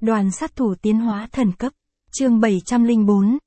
Đoàn sát thủ tiến hóa thần cấp. Chương 704.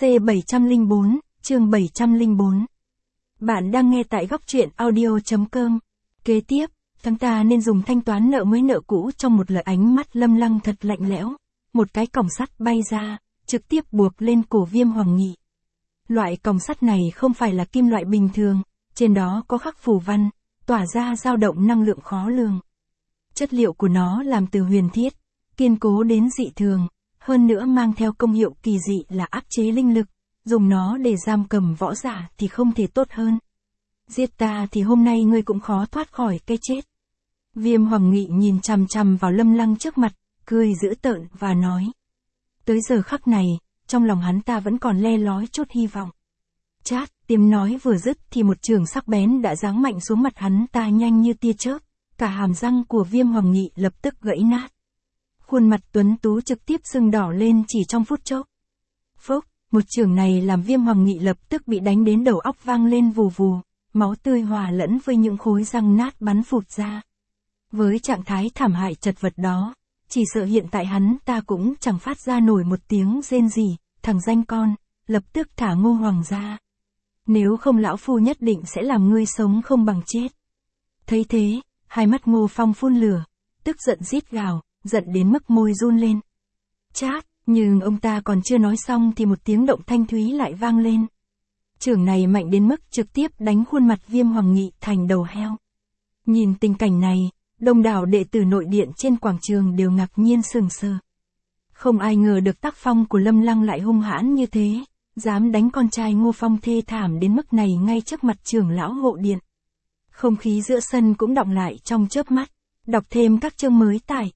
C704, chương 704. Bạn đang nghe tại góc truyện audio.com. Kế tiếp, chúng ta nên dùng thanh toán nợ mới nợ cũ trong một lời. Ánh mắt Lâm Lăng thật lạnh lẽo. Một cái còng sắt bay ra, trực tiếp buộc lên cổ Viêm Hoàng Nghị. Loại còng sắt này không phải là kim loại bình thường, trên đó có khắc phù văn, tỏa ra dao động năng lượng khó lường. Chất liệu của nó làm từ huyền thiết, kiên cố đến dị thường, hơn nữa mang theo công hiệu kỳ dị là áp chế linh lực, dùng nó để giam cầm võ giả thì không thể tốt hơn. Giết ta thì hôm nay ngươi cũng khó thoát khỏi cái chết. Viêm Hoàng Nghị nhìn chằm chằm vào Lâm Lăng trước mặt, cười dữ tợn và nói. Tới giờ khắc này, trong lòng hắn ta vẫn còn le lói chút hy vọng. Chát, tiếng nói vừa dứt thì một chưởng sắc bén đã giáng mạnh xuống mặt hắn ta nhanh như tia chớp, cả hàm răng của Viêm Hoàng Nghị lập tức gãy nát. Khuôn mặt tuấn tú trực tiếp sưng đỏ lên chỉ trong phút chốc. Phốc, một chưởng này làm Viêm Hoàng Nghị lập tức bị đánh đến đầu óc vang lên vù vù, máu tươi hòa lẫn với những khối răng nát bắn phụt ra. Với trạng thái thảm hại chật vật đó, chỉ sợ hiện tại hắn ta cũng chẳng phát ra nổi một tiếng rên gì, thằng danh con, lập tức thả Ngô Hoàng ra. Nếu không lão phu nhất định sẽ làm ngươi sống không bằng chết. Thấy thế, hai mắt Ngô Phong phun lửa, tức giận rít gào, giận đến mức môi run lên. Chát, nhưng ông ta còn chưa nói xong thì một tiếng động thanh thúy lại vang lên. Chưởng này mạnh đến mức trực tiếp đánh khuôn mặt Viêm Hoàng Nghị thành đầu heo. Nhìn tình cảnh này, đông đảo đệ tử nội điện trên quảng trường đều ngạc nhiên sững sờ. Không ai ngờ được tác phong của Lâm Lăng lại hung hãn như thế, dám đánh con trai Ngô Phong thê thảm đến mức này ngay trước mặt trưởng lão hộ điện. Không khí giữa sân cũng đọng lại trong chớp mắt. Đọc thêm các chương mới tại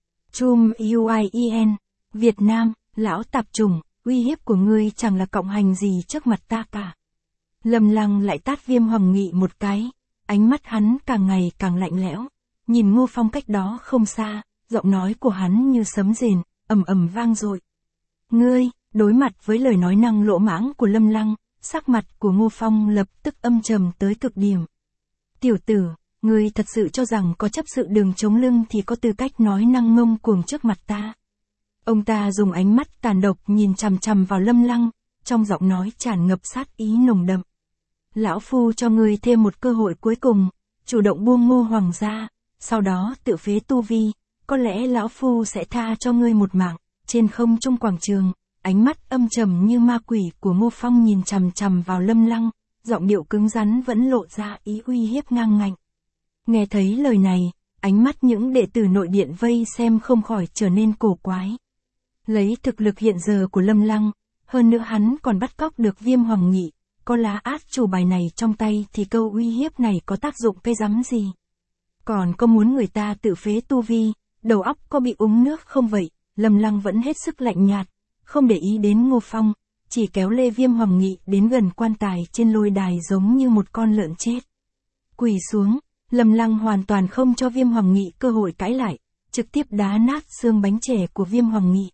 Trumien, Việt Nam, lão tạp chủng, uy hiếp của ngươi chẳng là cộng hành gì trước mặt ta cả. Lâm Lăng lại tát Viêm Hoàng Nghị một cái, ánh mắt hắn càng ngày càng lạnh lẽo, nhìn Ngô Phong cách đó không xa, giọng nói của hắn như sấm rền, ầm ầm vang dội. Ngươi, đối mặt với lời nói năng lỗ mãng của Lâm Lăng, sắc mặt của Ngô Phong lập tức âm trầm tới cực điểm. Tiểu tử, ngươi thật sự cho rằng có chấp sự đường chống lưng thì có tư cách nói năng ngông cuồng trước mặt ta. Ông ta dùng ánh mắt tàn độc nhìn chằm chằm vào Lâm Lăng, trong giọng nói tràn ngập sát ý nồng đậm. Lão phu cho ngươi thêm một cơ hội cuối cùng, chủ động buông Ngô Hoàng ra, sau đó tự phế tu vi, có lẽ lão phu sẽ tha cho ngươi một mạng. Trên không trung quảng trường, ánh mắt âm trầm như ma quỷ của Ngô Phong nhìn chằm chằm vào Lâm Lăng, giọng điệu cứng rắn vẫn lộ ra ý uy hiếp ngang ngạnh. Nghe thấy lời này, ánh mắt những đệ tử nội điện vây xem không khỏi trở nên cổ quái. Lấy thực lực hiện giờ của Lâm Lăng, hơn nữa hắn còn bắt cóc được Viêm Hoàng Nghị, có lá át chủ bài này trong tay thì câu uy hiếp này có tác dụng cái rắm gì? Còn có muốn người ta tự phế tu vi, đầu óc có bị uống nước không vậy? Lâm Lăng vẫn hết sức lạnh nhạt, không để ý đến Ngô Phong, chỉ kéo lê Viêm Hoàng Nghị đến gần quan tài trên lôi đài giống như một con lợn chết. Quỳ xuống, Lâm Lăng hoàn toàn không cho Viêm Hoàng Nghị cơ hội cãi lại, trực tiếp đá nát xương bánh chè của Viêm Hoàng Nghị.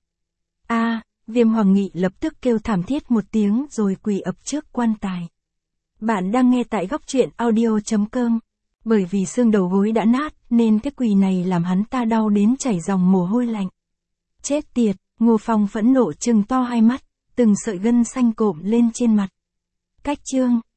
Viêm Hoàng Nghị lập tức kêu thảm thiết một tiếng rồi quỳ ập trước quan tài. Bạn đang nghe tại góc truyện audio.com. Bởi vì xương đầu gối đã nát nên cái quỳ này làm hắn ta đau đến chảy dòng mồ hôi lạnh. Chết tiệt, Ngô Phong phẫn nộ trừng to hai mắt, từng sợi gân xanh cộm lên trên mặt. Cách chương